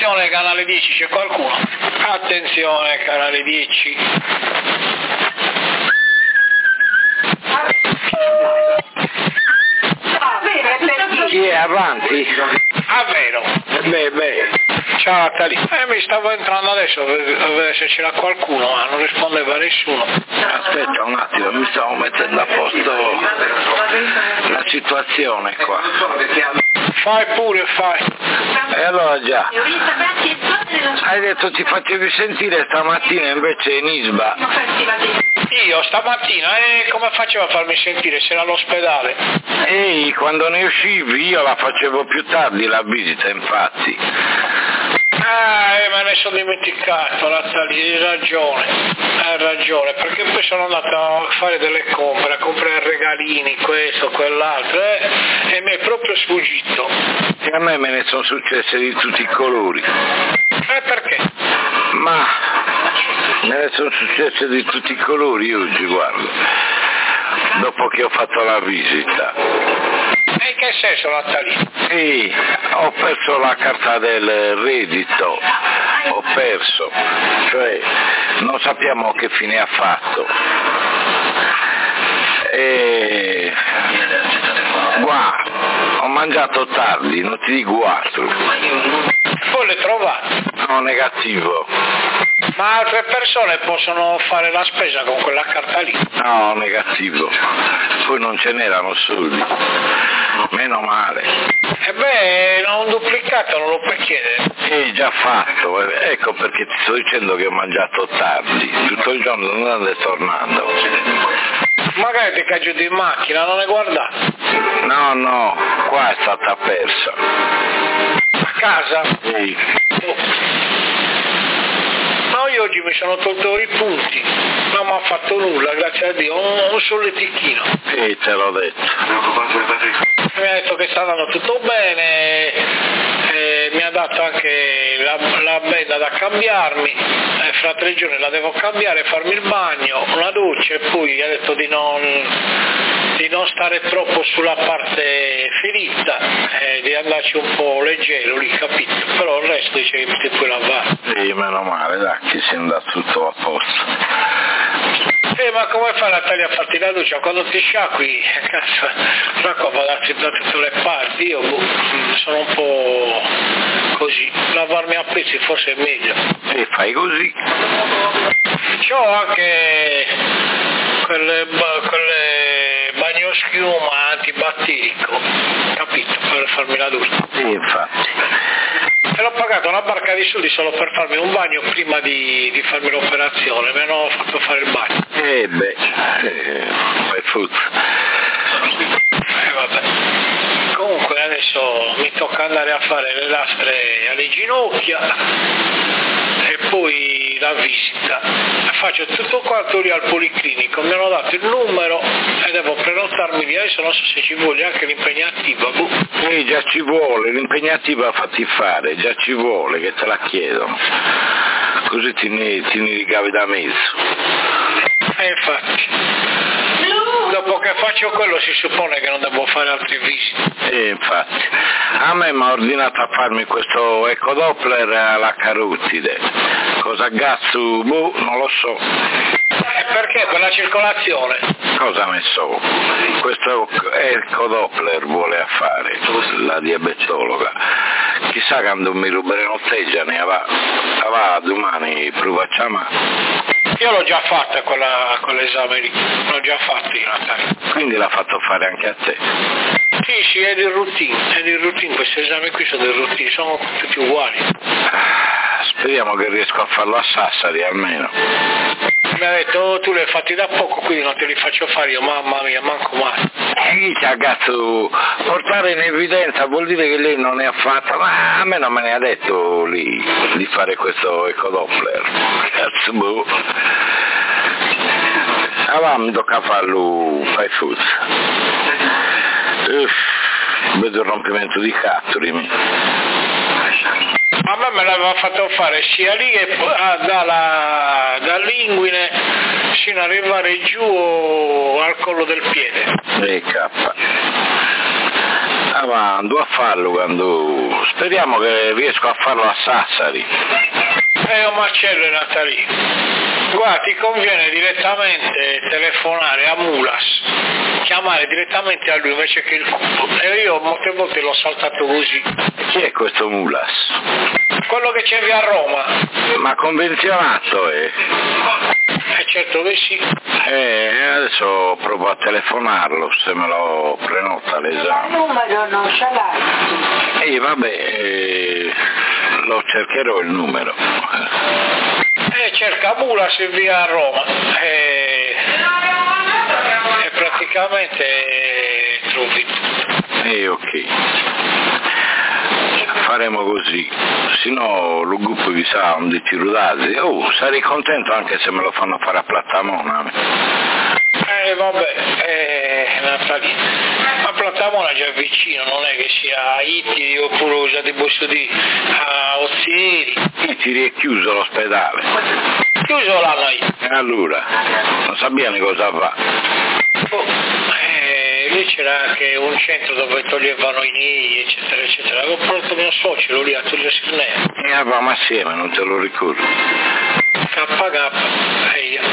Attenzione canale 10, c'è qualcuno? Attenzione canale 10. Chi è avanti? Ah, vero? Beh. Ciao Natali. Mi stavo entrando adesso a vedere se c'era qualcuno, ma non rispondeva nessuno. Aspetta un attimo, mi stavo mettendo a posto la situazione qua. Fai pure, fai. E allora già. Hai detto ti facevi sentire stamattina invece in Isba. Io stamattina, come facevo a farmi sentire? Se era all'ospedale? Ehi, quando ne uscivi io la facevo più tardi la visita, infatti. Me ne sono dimenticato, Natali, hai ragione, perché poi sono andato a fare delle compere, a comprare regalini, questo, quell'altro, e mi è proprio sfuggito. E a me ne sono successe di tutti i colori. Perché? Ma me ne sono successe di tutti i colori oggi, guarda, dopo che ho fatto la visita. E in che senso, Natali? Sì, ho perso la carta del reddito, cioè non sappiamo che fine ha fatto. E guarda, ho mangiato tardi, non ti dico altro. Poi le trovate? No, negativo. Ma altre persone possono fare la spesa con quella carta lì? No, negativo. Poi non ce n'erano soldi. Meno male. Un duplicato non lo puoi chiedere. Già fatto, ecco perché ti sto dicendo che ho mangiato tardi, tutto il giorno andando e tornando. Magari ti cagio di macchina, non hai guardato? No, qua è stata persa. A casa? Sì. No, io oggi mi sono tolto i punti, non mi ha fatto nulla, grazie a Dio, un solletichino. Sì, te l'ho detto. Mi ha detto che sta andando tutto bene, mi ha dato anche la benda da cambiarmi, fra 3 giorni la devo cambiare, farmi il bagno, una doccia, e poi ha detto di non stare troppo sulla parte ferita, di andarci un po' leggero lì, capito? Però il resto dice che ti puoi lavare. Sì, meno male, dai, che sia andato tutto a posto. Ma come fai Natalia a farti la doccia? Quando ti sciacqui, cazzo, l'acqua va da tutte le parti, io sono un po' così, lavarmi a pezzi forse è meglio. E fai così. C'ho anche quelle bagnoschiuma antibatterico, capito, per farmi la doccia. Sì, infatti. E l'ho pagato una barca di soldi solo per farmi un bagno prima di farmi l'operazione, mi hanno fatto fare il bagno. Fai foot. Vabbè. Comunque adesso mi tocca andare a fare le lastre alle ginocchia e poi la visita. Faccio tutto quanto lì al policlinico, mi hanno dato il numero e devo prenotarmi lì, adesso non so se ci vuole anche l'impegnativa. Già ci vuole, l'impegnativa fatti fare, già ci vuole, che te la chiedono. Così ti ne ricavi da mezzo. Infatti. Dopo che faccio quello si suppone che non devo fare altre visite. Infatti. A me mi ha ordinato a farmi questo ecodoppler alla carotide. Cosa cazzo? Non lo so. Perché? Per la circolazione? Cosa ne so? Questo ecodoppler vuole fare la diabetologa. Chissà quando mi ruberemo teggia, ne va domani facciamo. Io l'ho già fatta quell'esame lì, l'ho già fatto in Natale. Quindi l'ha fatto fare anche a te? Sì, è di routine, questi esami qui sono di routine, sono tutti uguali. Speriamo che riesco a farlo a Sassari almeno. Mi ha detto, tu li hai fatti da poco, quindi non te li faccio fare io, mamma mia, manco mai. Cazzo, portare in evidenza vuol dire che lei non ne ha fatta, ma a me non me ne ha detto lì di fare questo ecodoppler. Cazzo, boh. Allora mi tocca farlo fai foot. Vedo il rompimento di catturi. A me l'aveva fatto fare sia lì che dall'inguine fino ad arrivare giù al collo del piede. Cappa. ando a farlo quando... Speriamo che riesco a farlo a Sassari. Marcello e Natalì, guarda, ti conviene direttamente telefonare a Mulas, chiamare direttamente a lui invece che il cubo. E io molte volte l'ho saltato così. Chi è questo Mulas? Quello che c'è via a Roma. Ma convenzionato è? Certo che sì. Adesso provo a telefonarlo se me lo prenota l'esame. Il numero non ce l'hai? Vabbè, lo cercherò il numero. Cerca Mulas e via a Roma. E praticamente trovi tutto. Ok. Faremo così, sennò lo gruppo vi sa un di tirudazzi. Sarei contento anche se me lo fanno fare a Plattamona. Natalì, ma Plattamona già è vicino, non è che sia a Ittiri oppure usate posso dire a Ozieri. Ittiri è chiuso l'ospedale. Chiuso l'hanno io. Allora, non sa bene cosa fa. Lì c'era anche un centro dove toglievano i nei, eccetera, eccetera. Avevo portato mio socio lì a togliersi il nero. Eravamo assieme, non te lo ricordo. KK, e io.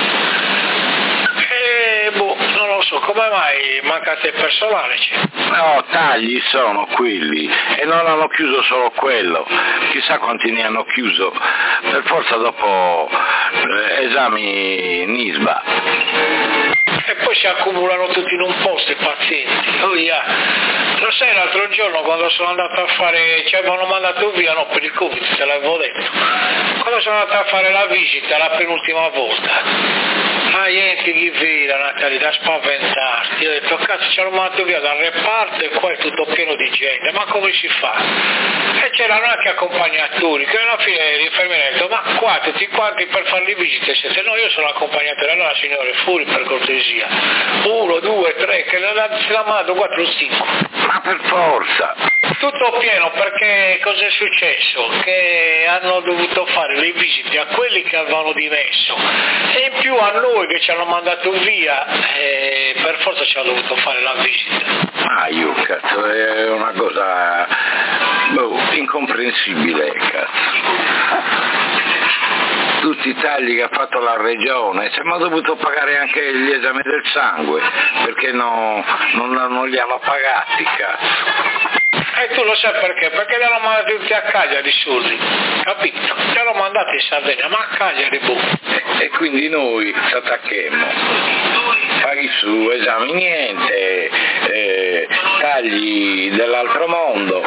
Non lo so, come mai mancate il personale? No, tagli sono quelli e non hanno chiuso solo quello, chissà quanti ne hanno chiuso, per forza dopo esami NISBA. E poi si accumulano tutti in un posto i pazienti. Lo sai, l'altro giorno quando sono andato a fare, ci avevano mandato via, no, per il Covid, te l'avevo detto, quando sono andato a fare la visita la penultima volta, niente chi vira, Natalia, da spaventarti. Io ho detto, cazzo, ci hanno mandato via dal reparto e qua è tutto pieno di gente, ma come si fa? E c'erano anche accompagnatori, che alla fine l'infermiera ha detto, ma qua tutti quanti per fare le visite siete? No, io sono accompagnatore, allora signore, fuori per cortesia. 1, 2, 3, che se l'ha mandato 4 o 5. Ma per forza! Tutto pieno, perché cosa è successo? Che hanno dovuto fare le visite a quelli che avevano dimesso e in più a noi che ci hanno mandato via, per forza ci hanno dovuto fare la visita. Io cazzo, è una cosa incomprensibile, cazzo. Tutti i tagli che ha fatto la regione, siamo dovuto pagare anche gli esami del sangue, perché non li hanno pagati, cazzo. E tu lo sai perché? Perché li hanno mandati tutti a Cagliari soldi, capito? Li hanno mandati in Sardegna, ma a Cagliari E quindi noi ci attacchiamo. Paghi su esami niente, tagli dell'altro mondo.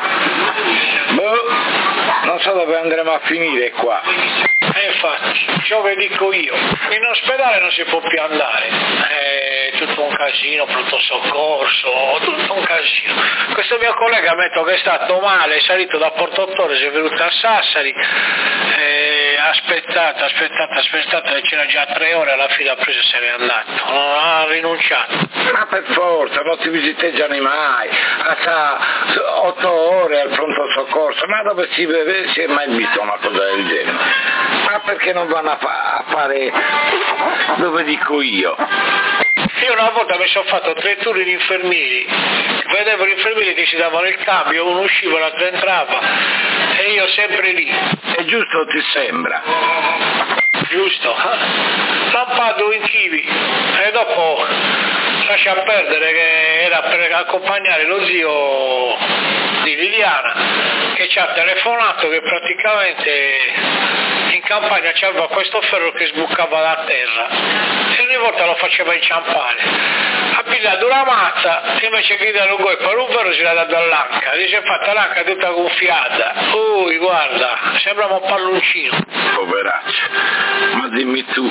Non so dove andremo a finire qua. Infatti, ciò che dico io, in ospedale non si può più andare, è tutto un casino, pronto soccorso, tutto un casino. Questo mio collega mi ha detto che è stato male, è salito da Portottore, si è venuto a Sassari, aspettate, e c'era già 3 ore, alla fine ha preso e se n'è andato, non ha rinunciato. Ma per forza, non ti visiteggiano mai, a 8 ore al pronto soccorso, ma dove si è mai visto una cosa del genere? Ma perché non vanno a fare dove dico io? Io una volta mi sono fatto 3 turni di infermieri, vedevo gli infermieri che si davano il cambio, uno usciva, l'altro entrava e io sempre lì. È giusto, ti sembra? Giusto, lampado in kiwi e dopo lascia perdere che era per accompagnare lo zio di Liliana che ci ha telefonato che praticamente in campagna c'aveva questo ferro che sbucava da terra e ogni volta lo faceva inciampare. Ha pigliato una mazza invece che darlo gol per un ferro ce l'ha dato all'anca, si è fatta l'anca tutta gonfiata. Guarda, sembrava un palloncino. Poveraccio, ma dimmi tu,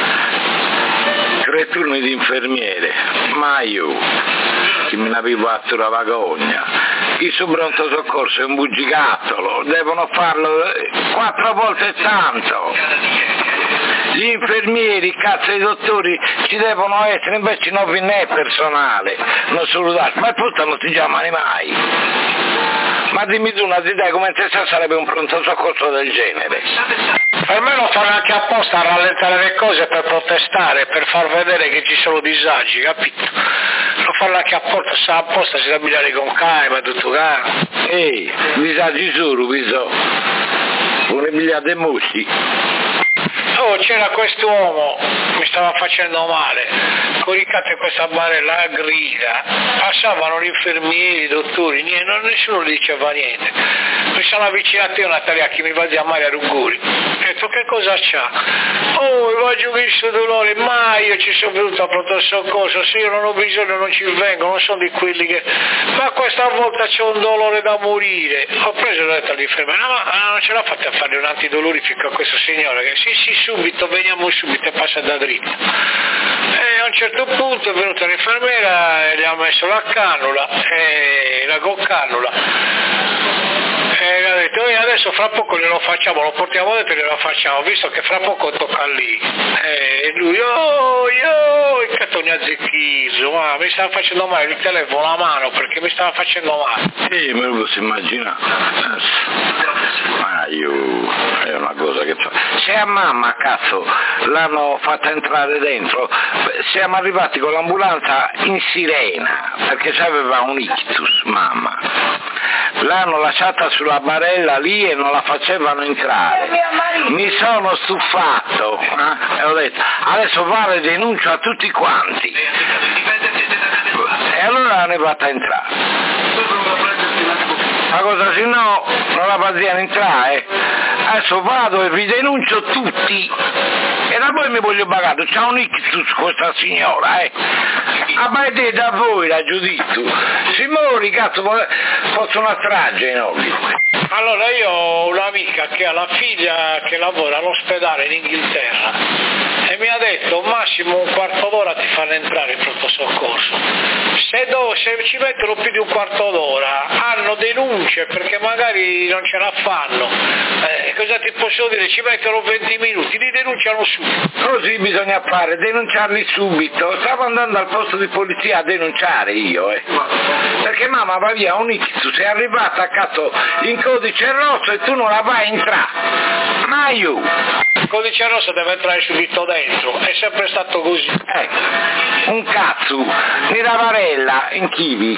3 turni di infermiere, ma io che me ne avevo fatto la vagogna, il suo pronto soccorso è un bugigattolo, devono farlo 4 volte tanto. Gli infermieri, cazzo, i dottori ci devono essere, invece non ve ne è personale, non solo dato, ma tutto non ti chiamano mai. Ma dimmi tu una idea come te sarebbe un pronto soccorso del genere? Per me lo fanno anche apposta a rallentare le cose per protestare, per far vedere che ci sono disagi, capito? a farla anche apposta, sa apposta, si stabilire con calma, tutto calmo. Visaggi solo, con le miliardi mosci. Oh, c'era quest'uomo, mi stava facendo male, coricate questa barella a grida, passavano gli infermieri, i dottori, nessuno gli diceva niente. Mi sono avvicinato io, Natalia, che mi va a Maria Rugguri, ho detto che cosa c'ha? Oh, voglio questo dolore, mai io ci sono venuto a pronto soccorso, se io non ho bisogno non ci vengo, non sono di quelli che... Ma questa volta c'è un dolore da morire. Ho preso e ho detto all'infermiera, ma non ce l'ha fatta a fare un antidolorifico a questo signore, che sì, subito, veniamo subito e passa da dritto. E a un certo punto è venuta l'infermiera e gli ha messo la cannula, la cannula. E ha detto, adesso fra poco glielo facciamo, lo portiamo dentro e glielo facciamo, visto che fra poco tocca lì. E lui, che Antonio Zecchiso, ma mi stava facendo male il telefono, la mano, perché mi stava facendo male. Me lo posso immaginare. Ma è una cosa che fa. Se a mamma, cazzo, l'hanno fatta entrare dentro, siamo arrivati con l'ambulanza in sirena, perché c'aveva un ictus, mamma. L'hanno lasciata sulla barella lì e non la facevano entrare. Mi sono stufato e ho detto, adesso vale denuncio a tutti quanti. E allora l'hanno fatta entrare. Ma cosa, se no non la facevano entrare? Adesso vado e vi denuncio tutti e da poi mi voglio pagare, c'ha un ictus questa signora, Abbaite da voi la giudizio, si mori, cazzo, fosse una strage, no? Allora io ho un'amica che ha la figlia che lavora all'ospedale in Inghilterra e mi ha detto massimo un quarto d'ora ti fanno entrare in pronto soccorso. Se ci mettono più di un quarto d'ora hanno denunce perché magari non ce la fanno. Cosa ti posso dire? Ci mettono 20 minuti, li denunciano subito. Così bisogna fare, denunciarli subito. Stavo andando al posto di polizia a denunciare io, perché mamma va via un ictus, è arrivata a cazzo in codice rosso e tu non la vai a entrare. Ma io! Il codice rosso deve entrare subito dentro, è sempre stato così. Un cazzo, nella varella, in Chivi,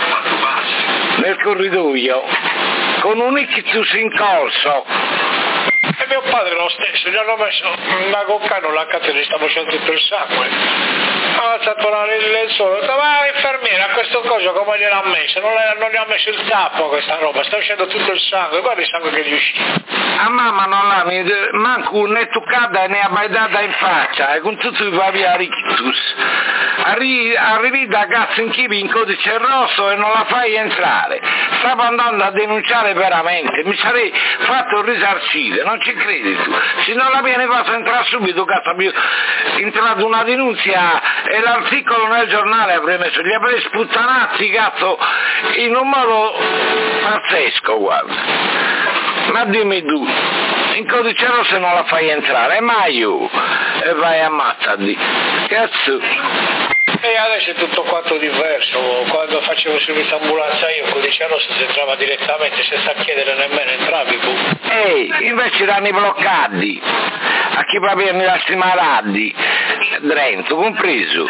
nel corridoio, con un ictus in corso. E mio padre lo stesso, gli hanno messo una coccano, la cazzo gli sta facendo tutto il sangue. Ha alzato il lenzuolo, ho detto, ma infermiera, questo coso come gliel'ha messo? Non gli ha messo il tappo a questa roba, sta uscendo tutto il sangue, guarda il sangue che gli uscì. A mamma non l'ha manco né toccata né abbaidata in faccia, e con tutto il via rictus. Arrivi da cazzo in Chivi in codice rosso e non la fai entrare. Stavo andando a denunciare veramente, mi sarei fatto risarcire, non ci credi tu? Se non la viene fatto entrare subito, cazzo, avrei entrato una denunzia e l'articolo nel giornale avrei messo, li avrei sputtanati, cazzo, in un modo pazzesco, guarda. Ma dimmi tu, in codice rosso non la fai entrare, ma io, e vai ammazzati, cazzo. E adesso è tutto quanto diverso, quando facevo il servizio ambulanza io con codice rosso si entrava direttamente senza chiedere nemmeno entravi. Invece erano bloccati, a chi proprio mi lastimaradi, dentro, compreso,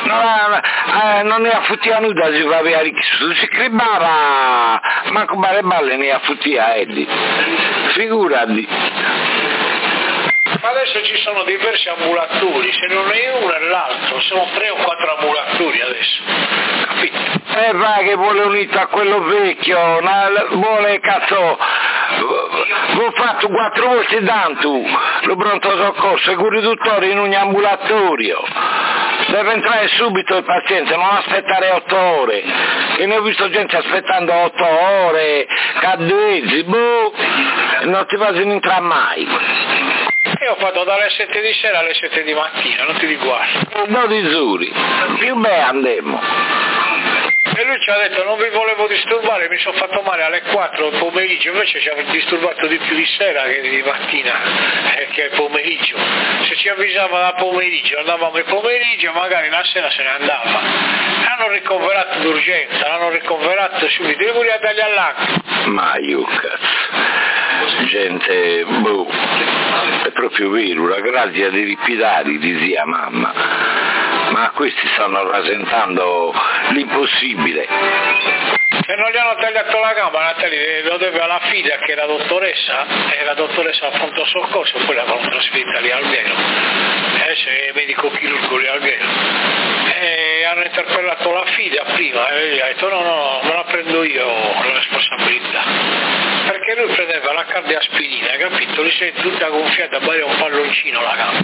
non ne affuttia nuda, si faceva si cribava, ma con balle ne affuttia Eddie, figurati. Adesso ci sono diversi ambulatori, se non è uno è l'altro, sono 3 o 4 ambulatori adesso, capito? Va che vuole unito a quello vecchio, vuole cazzo, ho fatto 4 volte tanto, lo pronto soccorso, i riduttori in ogni ambulatorio, deve entrare subito il paziente, non aspettare 8 ore, e ne ho visto gente aspettando 8 ore, caddezzi, non ti faccio entrare mai. Io ho fatto dalle 7 di sera alle 7 di mattina, non ti riguardo. 12 ore, più bene andiamo. E lui ci ha detto non vi volevo disturbare, mi sono fatto male alle 4 del pomeriggio, invece ci ha disturbato di più di sera che di mattina, che è pomeriggio. Se ci avvisava da pomeriggio, andavamo il pomeriggio, magari la sera se ne andava. L'hanno ricoverato d'urgenza, l'hanno ricoverato subito, io volevo dargli all'acqua. Ma io cazzo, gente, è proprio vero, la grazia dei ripidari, dizia mamma. Ma questi stanno rasentando l'impossibile. Se non gli hanno tagliato la gamba, Natali, lo deve alla figlia che era dottoressa, e la dottoressa al pronto soccorso, poi l'avevano trasferita lì al Gheno, e adesso è medico chirurgo lì al Gheno. E hanno interpellato la figlia prima e lei ha detto no, me la prendo io la responsabilità. Perché lui prendeva la cardioaspirina, capito? Lui si è tutta gonfiata, poi è un palloncino la gamba.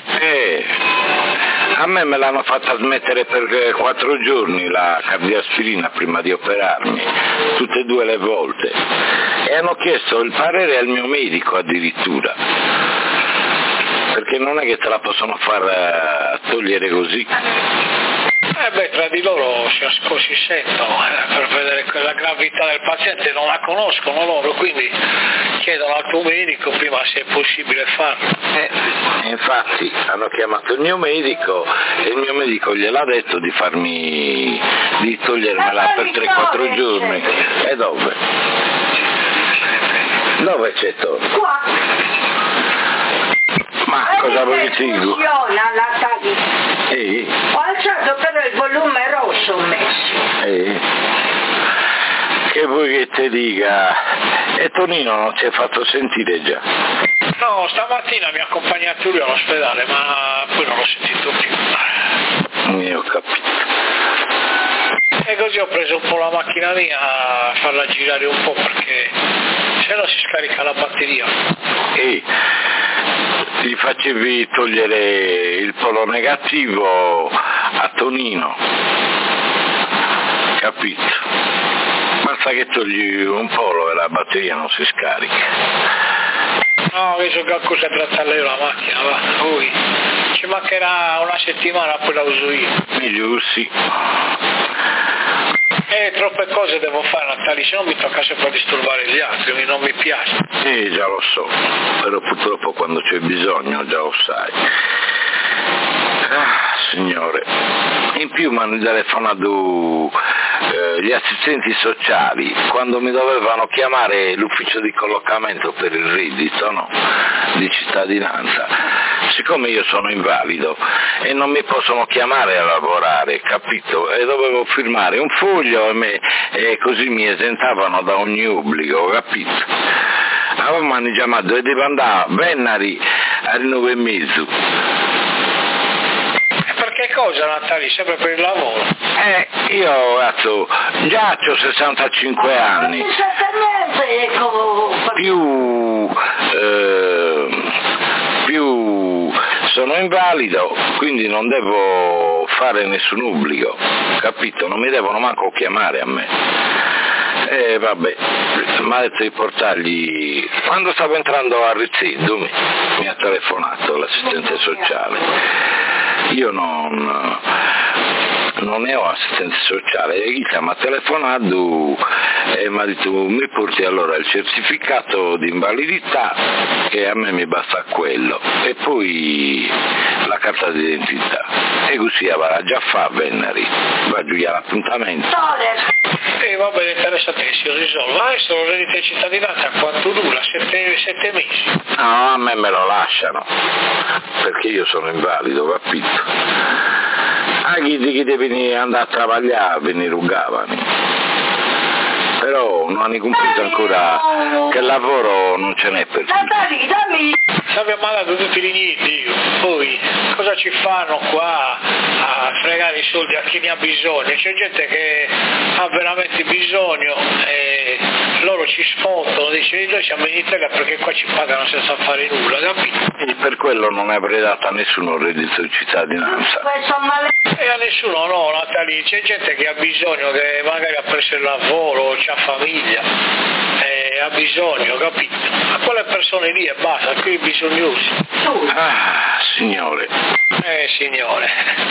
A me me l'hanno fatta smettere per 4 giorni la cardioaspirina prima di operarmi, tutte e 2 le volte. E hanno chiesto il parere al mio medico addirittura, perché non è che te la possono far togliere così. Tra di loro si sentono per vedere la gravità del paziente, non la conoscono loro, quindi chiedono al tuo medico prima se è possibile farlo. Infatti hanno chiamato il mio medico e il mio medico gliel'ha detto di togliermela per 3-4 giorni. E dove? Dove c'è Tony? Qua. Ma cosa vuoi dire? Ho alzato però il volume rosso, ho messo. Che vuoi che ti dica? E Tonino non si è fatto sentire già? No, stamattina mi ha accompagnato lui all'ospedale, ma poi non l'ho sentito più. Ho capito. E così ho preso un po' la macchina mia a farla girare un po' perché se no si scarica la batteria. Gli facevi togliere il polo negativo a Tonino, capito? Basta che togli un polo e la batteria non si scarica. No, adesso qualcosa per trattare io la macchina, va, poi ci mancherà una settimana, poi la uso io. Meglio sì. Troppe cose devo fare, Natali, se no mi tocca sempre disturbare gli altri, non mi piace. Già lo so, però purtroppo quando c'è bisogno già lo sai. Signore, in più mi hanno telefonato gli assistenti sociali quando mi dovevano chiamare l'ufficio di collocamento per il reddito, no? Di cittadinanza. Siccome io sono invalido e non mi possono chiamare a lavorare, capito? E dovevo firmare un foglio e così mi esentavano da ogni obbligo, capito? Allora mi hanno chiamato e devo andare a Vennari alle 9:30. Che cosa, Natali? Sempre per il lavoro? Io cazzo, già ho 65 anni. Più sono invalido, quindi non devo fare nessun obbligo, capito? Non mi devono manco chiamare a me. Vabbè, mi ha detto di portargli. Quando stavo entrando a Rizzetto mi ha telefonato l'assistente sociale. Io non ne ho assistenza sociale, e mi ha telefonato e mi ha detto mi porti allora il certificato di invalidità e a me mi basta quello e poi la carta d'identità e così avrà già fa Vennari, va giù all'appuntamento. Va bene, interessa te, si risolve. Adesso lo reddito di cittadinanza quanto dura? 7 mesi? No, a me lo lasciano, perché io sono invalido, capito? A chi devi andare a travagliare, ve ne rugavano. Però non hanno compreso ancora che il lavoro non ce n'è per tutti. Abbiamo mandato tutti gli nienti, poi cosa ci fanno qua a fregare i soldi a chi ne ha bisogno? C'è gente che ha veramente bisogno e loro ci sfontano, dice noi siamo in Italia perché qua ci pagano senza fare nulla, capito? E per quello non avrei dato a nessuno il reddito di cittadinanza. E a nessuno no, Natali, c'è gente che ha bisogno, che magari ha preso il lavoro, c'ha famiglia, ha bisogno, capito? A quelle persone lì e basta, qui bisognosi. Signore. Signore.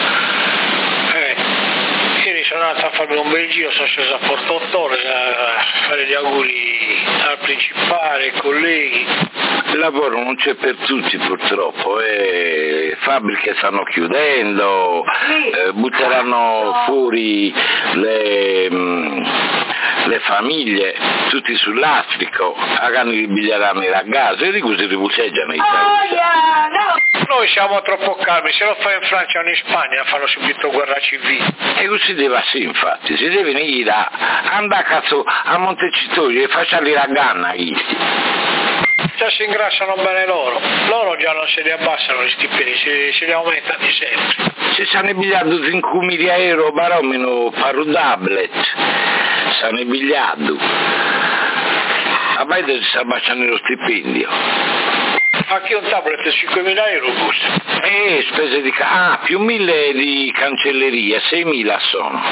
Ieri sono andato a farmi un bel giro, sono sceso a Portottore a fare gli auguri al principale, ai colleghi. Il lavoro non c'è per tutti purtroppo, fabbriche stanno chiudendo, butteranno fuori le famiglie, tutti sull'astrico, ripiglieranno i ragazzi e di cui si ribuceggiano i italiani. Noi siamo troppo calmi, se lo fai in Francia o in Spagna fanno subito guerra civile. E così deve essere, infatti, si deve venire andare a Montecitorio e facciali la ganna, Già si ingrassano bene loro già non se li abbassano gli stipendi, se li aumentano sempre. Se sono bigliato 5.000 euro baromeno per un tablet, sono bigliato. A me si abbassano lo stipendio. Anche un tablet 5.000 euro costa. Spese di più 1.000 di cancelleria, 6.000 sono.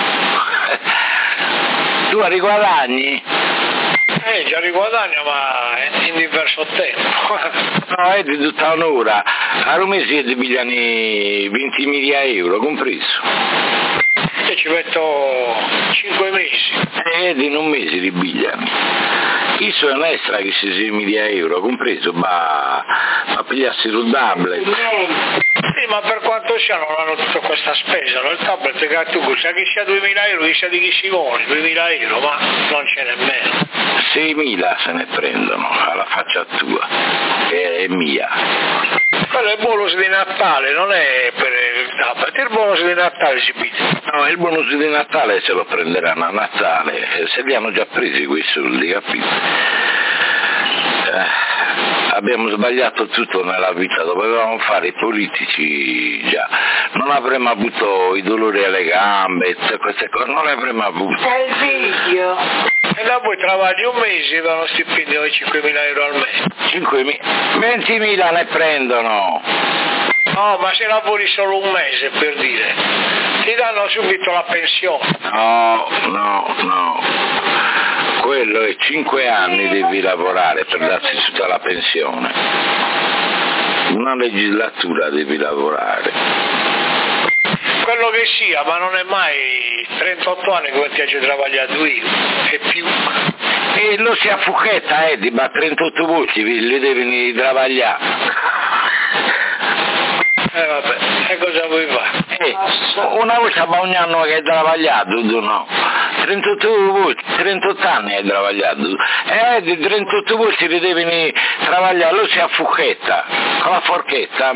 Tu riguadagni? Già riguadagno, ma in diverso tempo. No, è di tutta un'ora. A mese di bigliani 20.000 euro, compreso. E ci metto 5 mesi. In un mese di bigliani. Io sono extra che 6.000 euro, compreso, ma pigliassi il tablet. Sì, ma per quanto sia non hanno tutta questa spesa, no? Il tablet che tu sai che sia 2.000 euro, che sia di chi si vuole, 2.000 euro, ma non ce n'è meno. 6.000 se ne prendono, alla faccia tua, che è mia. Quello è il bonus di Natale, non è per il tablet, il bonus di Natale si piglia. No, il bonus di Natale se lo prenderanno a Natale, se li hanno già presi quei soldi, capito? Abbiamo sbagliato tutto nella vita, dovevamo fare i politici già, non avremmo avuto i dolori alle gambe, queste cose, non le avremmo avute. È il video. E da voi travagli un mese e vanno stipendio di 5.000 euro al mese. 20.000 ne prendono. No, ma se lavori solo un mese, per dire, ti danno subito la pensione. No. Quello è 5 anni devi lavorare per darsi tutta la pensione. Una legislatura devi lavorare. Quello che sia, ma non è mai 38 anni come ti ho lavorato io, e più. E lo si affucchetta, ma 38 voci li devi lavorare. Vabbè, e cosa vuoi fare? Una voce a ogni anno che hai lavorato, tu no. 38 anni hai lavorato. Di 38 voci li devi lavorare, lo si affucchetta, con la forchetta.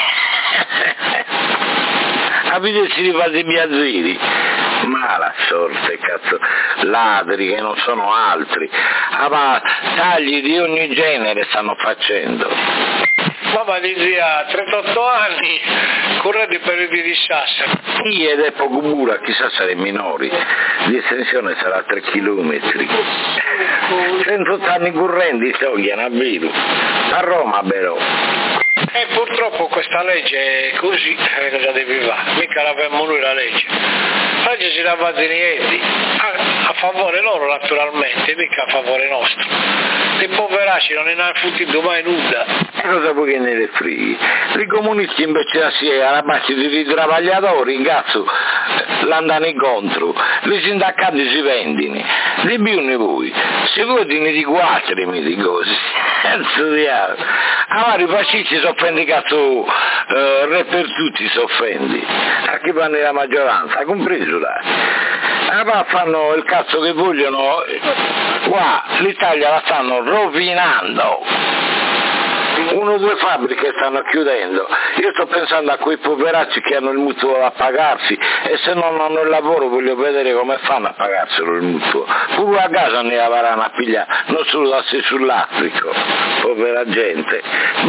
Avete si rifate i biazzini. Mala sorte, cazzo, ladri che non sono altri. Ma tagli di ogni genere stanno facendo. Mamma diceva 38 anni, correte per i di Sassari. Sì, ed è poco bura, chissà se minori, di estensione sarà 3 chilometri. 38 anni correnti togliano a Viru, a Roma però. E purtroppo questa legge è così, cosa devi fare? Mica l'avevamo noi la legge. La legge si dava niente, a favore loro naturalmente, mica a favore nostro. I poveracci non ne hanno fottito mai nulla. E cosa vuoi che ne le frighi? I comunisti invece alla base di lavoratori, cazzo, l'andano incontro, i sindacati si vendono, di più ne voi, se voi ne di 4 mi dico, cazzo di altro. Allora i fascisti si offendi, cazzo, re per tutti si offendi, a chi fanno la maggioranza, compreso là. Allora fanno il cazzo che vogliono, qua l'Italia la stanno rovinando. 1 o 2 fabbriche stanno chiudendo, io sto pensando a quei poveracci che hanno il mutuo da pagarsi e se non hanno il lavoro voglio vedere come fanno a pagarselo il mutuo, pure a casa ne avranno a pigliare, non solo da sé sull'Africo, povera gente.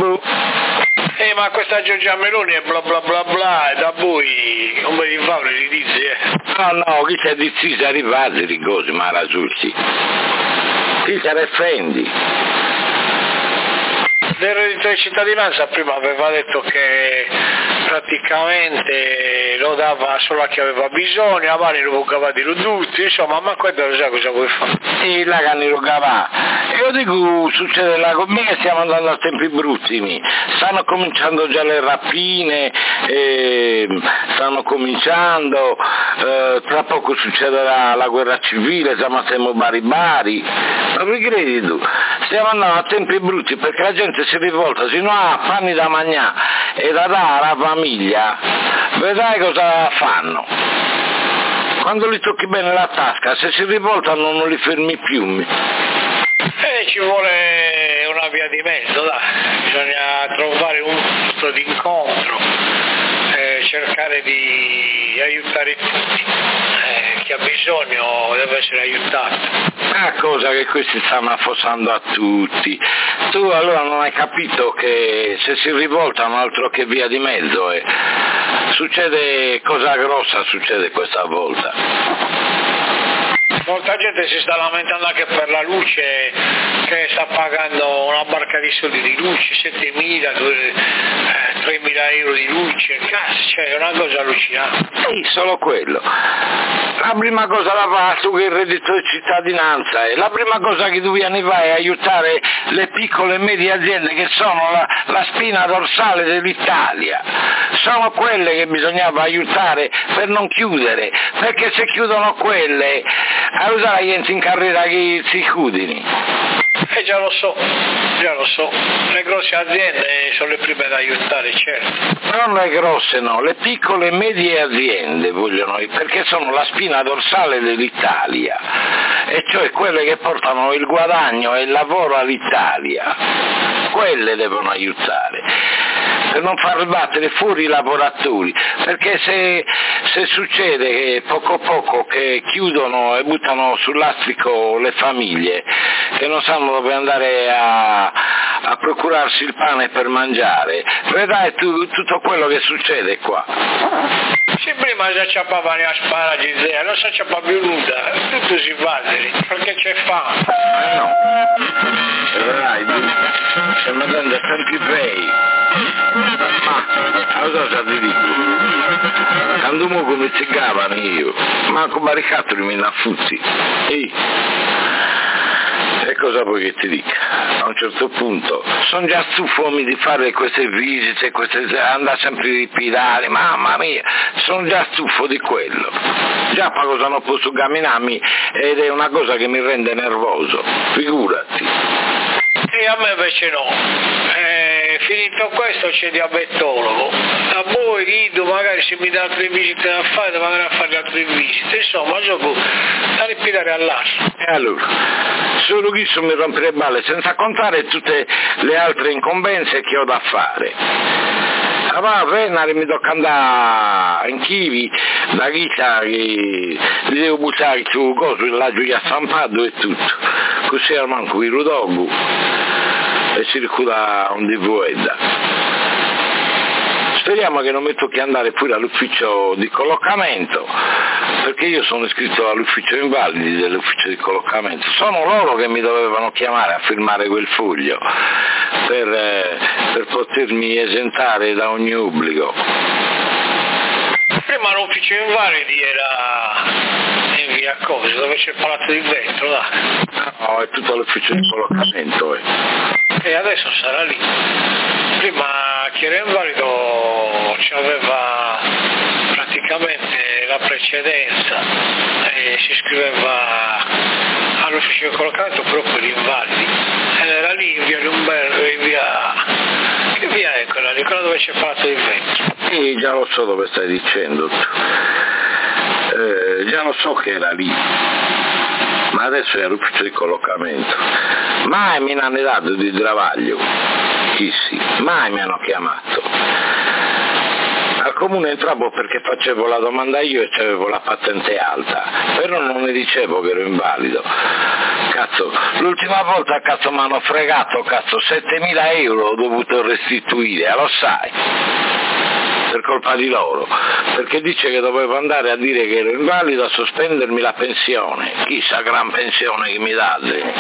Ma questa Giorgia Meloni è bla bla bla bla, e da voi come vi fa le dice? No, chi si è deciso arrivati di cose, ma la giusti. Chi si refendi? Del reddito di cittadinanza prima aveva detto che praticamente lo dava solo a chi aveva bisogno, a mani lo bucava di tutti, insomma, ma questo lo sa cosa vuoi fare? Sì, la che ne rogava. Io dico, succede la cosa, che stiamo andando a tempi brutti, stanno cominciando già le rapine, stanno cominciando, tra poco succederà la guerra civile, siamo bari, ma vi credi tu? Stiamo andando a tempi brutti perché la gente si rivolta, se no ha panni da mangiare e da dare alla famiglia, vedrai cosa fanno. Quando li tocchi bene la tasca, se si rivoltano non li fermi più. Ci vuole una via di mezzo, dai, bisogna trovare un punto di incontro, cercare di aiutare tutti, chi ha bisogno deve essere aiutato. Una cosa che questi stanno affossando a tutti. Tu allora non hai capito che se si rivoltano altro che via di mezzo succede cosa grossa, succede questa volta. Molta gente si sta lamentando anche per la luce, che sta pagando una barca di soldi di luce, 7.000, 3.000 euro di luce, cazzo, cioè è una cosa allucinante. Sì, solo quello. La prima cosa da fare tu che il reddito di cittadinanza è, la prima cosa che tu vieni fare è aiutare le piccole e medie aziende che sono la spina dorsale dell'Italia. Sono quelle che bisognava aiutare per non chiudere, perché se chiudono quelle, aiutare la gente in carriera che si chiudini. Già lo so, le grosse aziende sono le prime da aiutare, certo. Non le grosse no, le piccole e medie aziende vogliono, perché sono la spina dorsale dell'Italia, e cioè quelle che portano il guadagno e il lavoro all'Italia, quelle devono aiutare, per non far sbattere fuori i lavoratori, perché se succede che poco a poco che chiudono e buttano sul lastrico le famiglie, che non sanno dove andare a procurarsi il pane per mangiare, vedrai tutto quello che succede qua. Sì, prima si acciappavano a sparagi, non si acciappa più nulla, tutto si va, perché c'è fame. No, vedrai, stiamo andando a tempi bei. Ma cosa ti dico? Quando mo come si cavano io, manco baricato mi affutti. E cosa vuoi che ti dica? A un certo punto sono già stufo di fare queste visite, andare sempre a ripidare, mamma mia, sono già stufo di quello. Già pa cosa non posso camminarmi ed è una cosa che mi rende nervoso, figurati. E a me invece no. Finito questo c'è diabetologo. A voi Guido magari se mi dà altre visite da fare, devo andare a fare altre visite. Insomma, gioco da ripidare all'asso. E allora, solo questo mi rompe le balle, senza contare tutte le altre incombenze che ho da fare. Ma Venere mi tocca andare in Chivi, da chissà che li devo buttare su coso, là giù a stampato e tutto. Così manco il rodogo e circola un DVED. Speriamo che non mi tocchi andare pure all'ufficio di collocamento, perché io sono iscritto all'ufficio invalidi dell'ufficio di collocamento. Sono loro che mi dovevano chiamare a firmare quel foglio per potermi esentare da ogni obbligo. Prima l'ufficio invalidi era in via Cosa, dove c'è il palazzo di vetro, là. No, è tutto l'ufficio di collocamento. E adesso sarà lì. Prima chi era invalido c'aveva praticamente la precedenza e si iscriveva all'ufficio di collocamento proprio per gli invalidi. Ed era lì in via Lumberto, che via è quella lì? Quella dove c'è il palazzo di vetro. Sì, già lo so dove stai dicendo tu. Già lo so che era lì, ma adesso è all'ufficio di collocamento. Mai mi hanno dato di travaglio, mai mi hanno chiamato. Al comune entravo perché facevo la domanda io e avevo la patente alta, però non ne dicevo che ero invalido. Cazzo, l'ultima volta mi hanno fregato 7.000 euro ho dovuto restituire, lo sai? Per colpa di loro, perché dice che dovevo andare a dire che ero invalido a sospendermi la pensione, chissà gran pensione che mi date.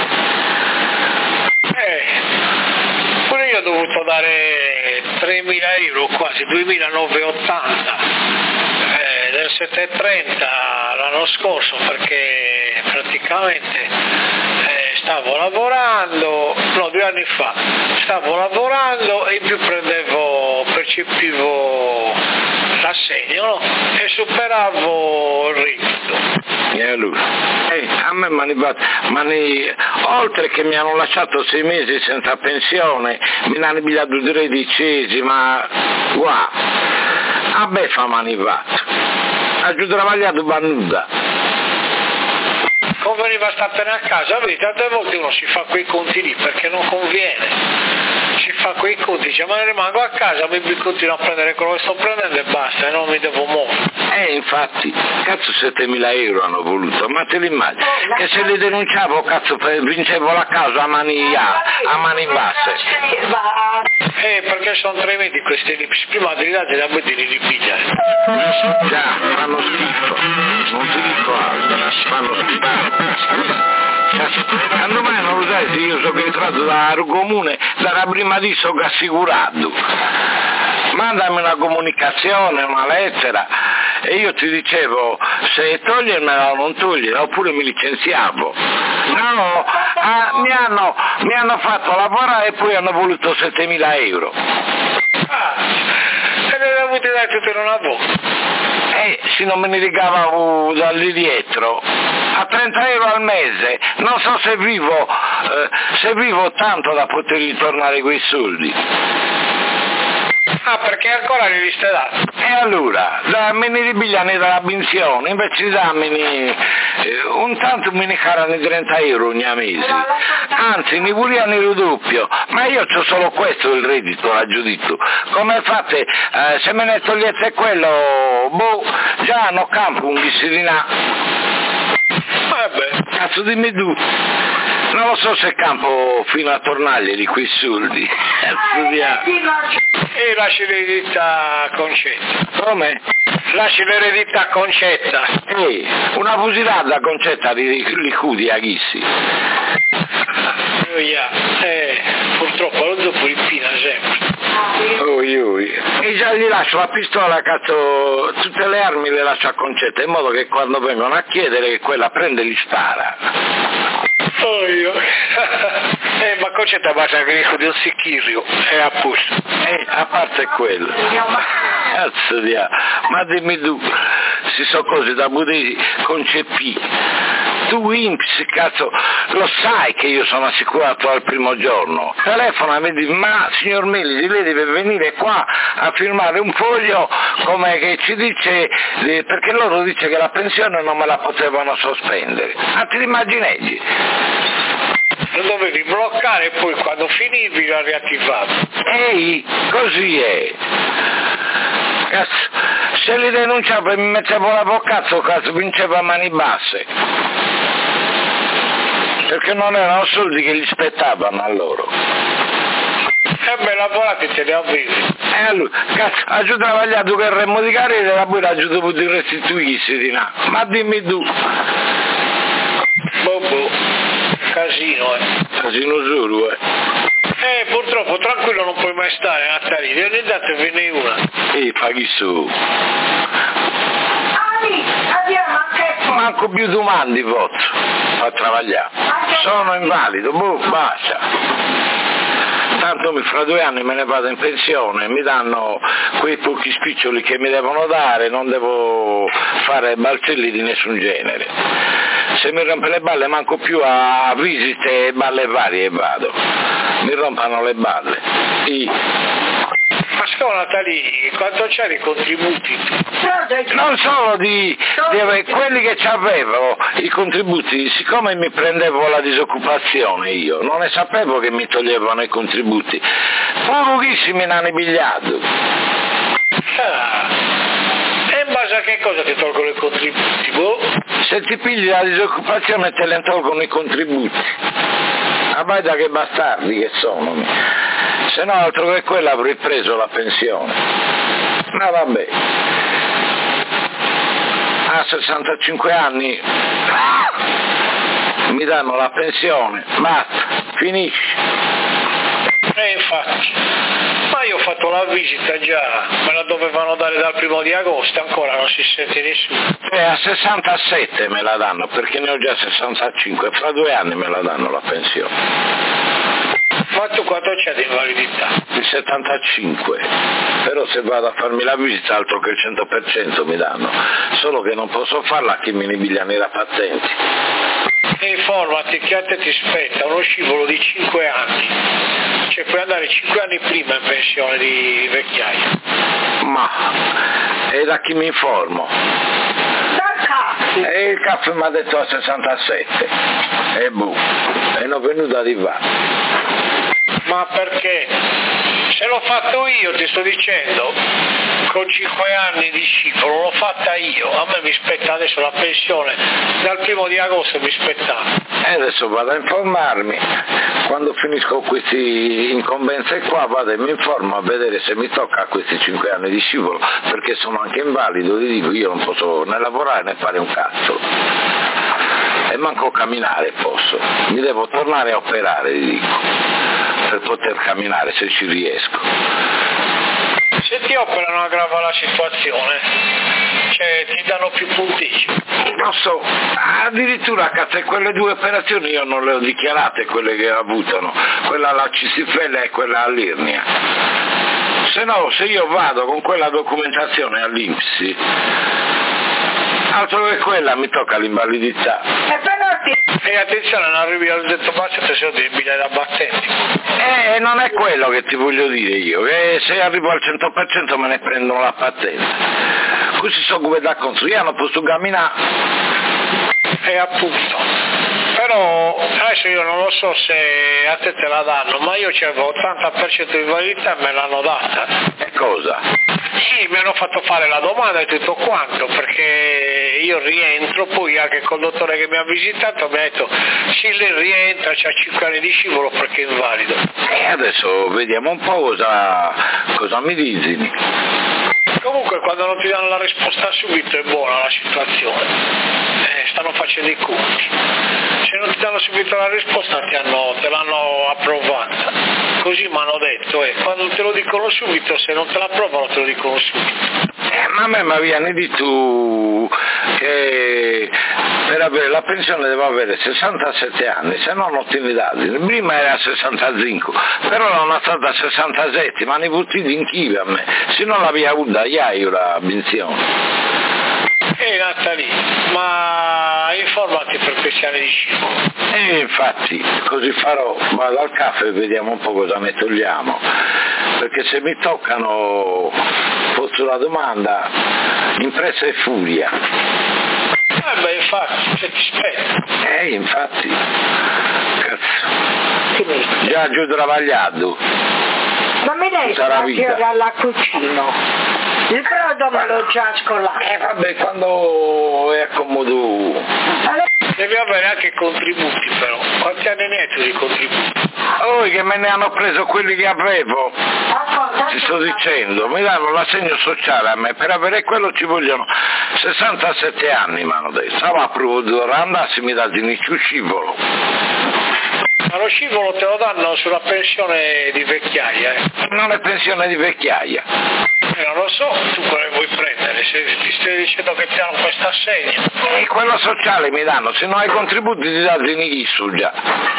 Pure io ho dovuto dare 3.000 euro, quasi 2.980 del 730 l'anno scorso, perché praticamente stavo lavorando, 2 anni fa, stavo lavorando e in più percepivo l'assegno, no? E superavo il reddito. E allora? A me oltre che mi hanno lasciato 6 mesi senza pensione, mi hanno pigliato 13, ma guarda, a me fa manifato, ha giù travagliato bannuda. conveniva startene a casa, vedi, tante volte uno si fa quei conti lì perché non conviene. Si fa quei conti, dice ma ne rimango a casa, mi continuo a prendere quello che sto prendendo e basta, e non mi devo muovere. Infatti, cazzo 7.000 euro hanno voluto, ma te li immagini? Che se li denunciavo, cazzo, vincevo la causa a mani basse. Perché sono tremendi questi libri, prima di date da voi di ripigliare. Già, fanno schifo, non ti dico altro, fanno schifo. Quando mai non lo sai se io sono entrato dal comune, dalla prima di sono assicurato. Mandami una comunicazione, una lettera e io ti dicevo se togliermela o non toglierla oppure mi licenziavo. No, mi hanno fatto lavorare e poi hanno voluto 7.000 euro. E ne avevo dato tutto in una bocca. Se non me ne ricavavo da lì dietro a 30 euro al mese, non so se vivo tanto da poter ritornare quei soldi. Perché ancora li viste dati? E allora, me ne ripigliano dalla pensione, invece di darmi un tanto me ne carano 30 euro ogni mese, anzi mi vogliano il doppio, ma io ho solo questo il reddito, la giudizio. Come fate, se me ne togliete quello, già hanno campo un ghissirinà. Vabbè. Cazzo dimmi tu. Non lo so se campo fino a tornargli quei soldi. E lasci l'eredità a Concetta. Come? Lasci l'eredità a Concetta. Una fusilata a Concetta li cudi a Ghissi. Purtroppo lo dopo rimpina sempre. E già gli lascio la pistola, cazzo, tutte le armi le lascio a Concetta, in modo che quando vengono a chiedere che quella prende li spara. Ma Concetta basta che dico di un sicchirio e a posto. A parte quello. Cazzo di ma dimmi tu, si so cose da poter concepire. Tu Imps, cazzo, lo sai che io sono assicurato al primo giorno. Telefona e mi dice, ma signor Melli, lei deve venire qua a firmare un foglio come che ci dice, perché loro dice che la pensione non me la potevano sospendere. Ma ti immagini? Lo dovevi bloccare e poi quando finivi la riattivavi. Così è. Cazzo, se li denunciavo e mi mettevo l'avvocato, cazzo, vincevo a mani basse. Perché non erano soldi che gli spettavano a loro. Lavorati te li avevi. Allora, cazzo, ha giù travagliato che remmo di carriera e poi ha giù dovuto restituirsi di là. Ma dimmi tu. Casino, Casino solo, purtroppo tranquillo non puoi mai stare, Natalino, ogni tanto viene una. Paghi su. Andiamo anche qua. Manco più domandi, voto, a travagliare. Sono invalido, basta. Tanto fra 2 anni me ne vado in pensione, mi danno quei pochi spiccioli che mi devono dare, non devo fare balzelli di nessun genere. Se mi rompe le balle manco più a visite e balle varie e vado. Mi rompano le balle. Ma scusa Natalì, quanto c'è di contributi? Non solo di quelli che c'avevo, i contributi, siccome mi prendevo la disoccupazione io, non ne sapevo che mi toglievano i contributi. Pochissimi ne hanno pigliato. E in base a che cosa ti tolgono i contributi? Se ti pigli la disoccupazione te ne tolgono i contributi. Ma vai da che bastardi che sono. Se no altro che quello avrei preso la pensione. Ma vabbè. A 65 anni mi danno la pensione, basta, finisce. Infatti, ma io ho fatto la visita già, me la dovevano dare dal 1 di agosto, ancora non si sente nessuno. A 67 me la danno, perché ne ho già 65, fra 2 anni me la danno la pensione. Ma tu quanto c'è di invalidità? Il 75, però se vado a farmi la visita altro che il 100% mi danno, solo che non posso farla a chi mi pigliano i patenti. Informati che a te ti spetta uno scivolo di 5 anni, cioè puoi andare 5 anni prima in pensione di vecchiaia. Ma, e da chi mi informo? Da E il caffè mi ha detto a 67 e boh, e non è venuta di va. Ma perché? Se l'ho fatto io, ti sto dicendo, con 5 anni di scivolo, l'ho fatta io, a me mi spetta adesso la pensione, dal 1° agosto mi spetta. E adesso vado a informarmi, quando finisco questi incombenze qua vado e mi informo a vedere se mi tocca questi 5 anni di scivolo, perché sono anche invalido, ti dico, io non posso né lavorare né fare un cazzo. E manco camminare posso, mi devo tornare a operare, ti dico, per poter camminare se ci riesco. Se ti operano aggrava la situazione, cioè ti danno più punteggi. Non so, addirittura cazzo, quelle 2 operazioni io non le ho dichiarate, quelle che ho avuto, no? Quella alla cistifella e quella all'irnia. Se no, se io vado con quella documentazione all'INPS, altro che quella mi tocca l'invalidità. E attenzione, non arrivi al detto basso se sei debile da battenti. Non è quello che ti voglio dire io, che se arrivo al 100% me ne prendono la patente. Così so come da contro, io non posso camminare. E appunto. Però adesso io non lo so se a te la danno, ma io c'avevo 80% di validità e me l'hanno data. E cosa? Sì, mi hanno fatto fare la domanda e tutto quanto, perché io rientro, poi anche il conduttore che mi ha visitato mi ha detto sì, lei rientra, c'ha 5 anni di scivolo perché è invalido. E adesso vediamo un po' cosa mi dici. Comunque quando non ti danno la risposta subito è buona la situazione. Stanno facendo i conti. Se non ti danno subito la risposta te l'hanno approvata. Così mi hanno detto, quando te lo dicono subito, se non te la approvano te lo dicono subito. Ma a me mi viene di tu che per avere la pensione devo avere 67 anni, se no non ottieni dati. Prima era 65, però non è stata a 67, ma ne buttati in chiave a me, se non l'avevo avuta io la pensione. Natalì, ma informati per questi anni di scivolo. Infatti, così farò, vado al caffè e vediamo un po' cosa ne togliamo, perché se mi toccano, posto la domanda, impresa e furia. Infatti, se ti spetta. Infatti, cazzo, già giù travagliato. Ma mi dai spazio dalla cucina? Il brodo me l'ho già scolato. Vabbè, quando è comodo. Devi avere anche contributi però. Quanti anni ne hai tu di contributi? Oh, che me ne hanno preso quelli che avevo. Ti sto dicendo, mi danno l'assegno sociale a me, per avere quello ci vogliono 67 anni, mi hanno detto. Stava a provvedere, andassi mi dati in scivolo. Ma lo scivolo te lo danno sulla pensione di vecchiaia, Non è pensione di vecchiaia. Non lo so, tu quale vuoi prendere, se ti stai dicendo che ti danno questo assegno. E quello sociale mi danno, se non hai contributi ti danno in su già.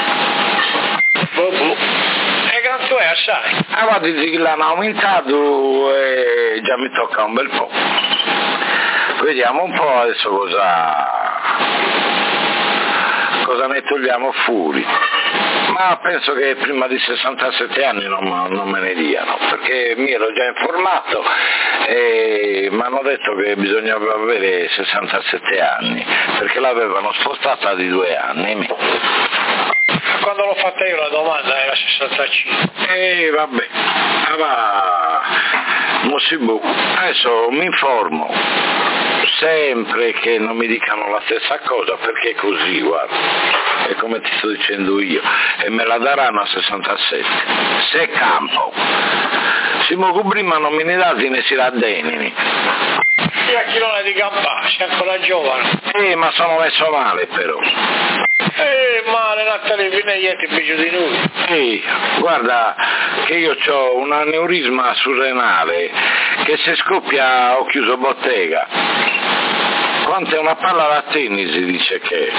E quanto è assai? Ma dici che l'hanno aumentato e già mi tocca un bel po'. Vediamo un po' adesso cosa ne togliamo fuori. Ma penso che prima di 67 anni non me ne diano, perché mi ero già informato e mi hanno detto che bisognava avere 67 anni, perché l'avevano spostata di 2 anni. Quando l'ho fatta io la domanda era 65. Vabbè, adesso mi informo, sempre che non mi dicano la stessa cosa, perché è così, guarda, è come ti sto dicendo io, e me la daranno a 67, se campo, siamo prima non me ne dati ne si raddenini. Sì, a chi non è di gamba, sei ancora giovane. Ma sono messo male però. Male, Natale, viene ieri peggio di noi. Guarda che io ho un aneurisma surrenale che se scoppia ho chiuso bottega. Quanto è una palla da tennis dice che.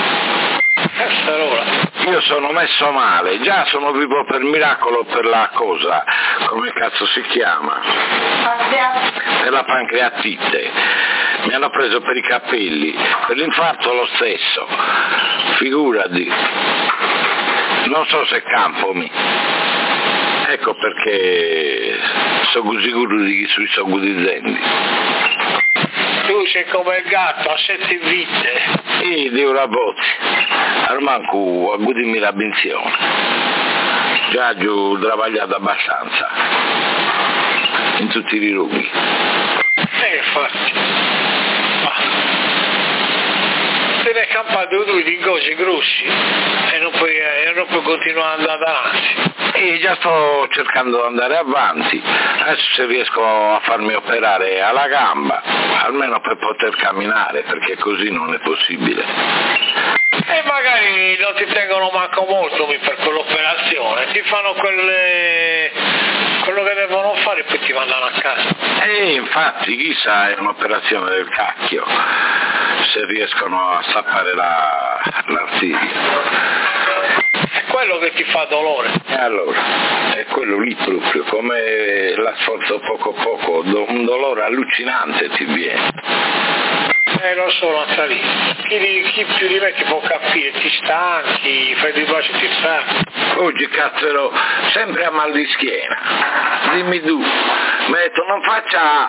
Io sono messo male, già sono vivo per miracolo per la cosa, come cazzo si chiama? Per la pancreatite. Mi hanno preso per i capelli, per l'infarto lo stesso, figurati, non so se campomi, ecco perché sono sicuro di chi sui sono dicendo. Tu sei come il gatto a 7 vite. Dio rapozzi, armanco a godermi la pensione. Già ho travagliato abbastanza in tutti i rughi. Infatti. Te ne è campato tu di cose grossi e non puoi continuare ad andare avanti. E già sto cercando di andare avanti, adesso se riesco a farmi operare alla gamba, almeno per poter camminare, perché così non è possibile. E magari non ti tengono manco molto per quell'operazione, ti fanno quello che devono fare e poi ti mandano a casa. Infatti, chissà, è un'operazione del cacchio, se riescono a stappare l'arteria. È quello che ti fa dolore. E allora, è quello lì proprio, come la sforzo poco poco, un dolore allucinante ti viene. Lo so, Natalì. Chi più di me ti può capire, ti stanchi, fai due baci e ti stanchi. Oggi cazzo ero sempre a mal di schiena. Dimmi tu, mi ha detto non faccia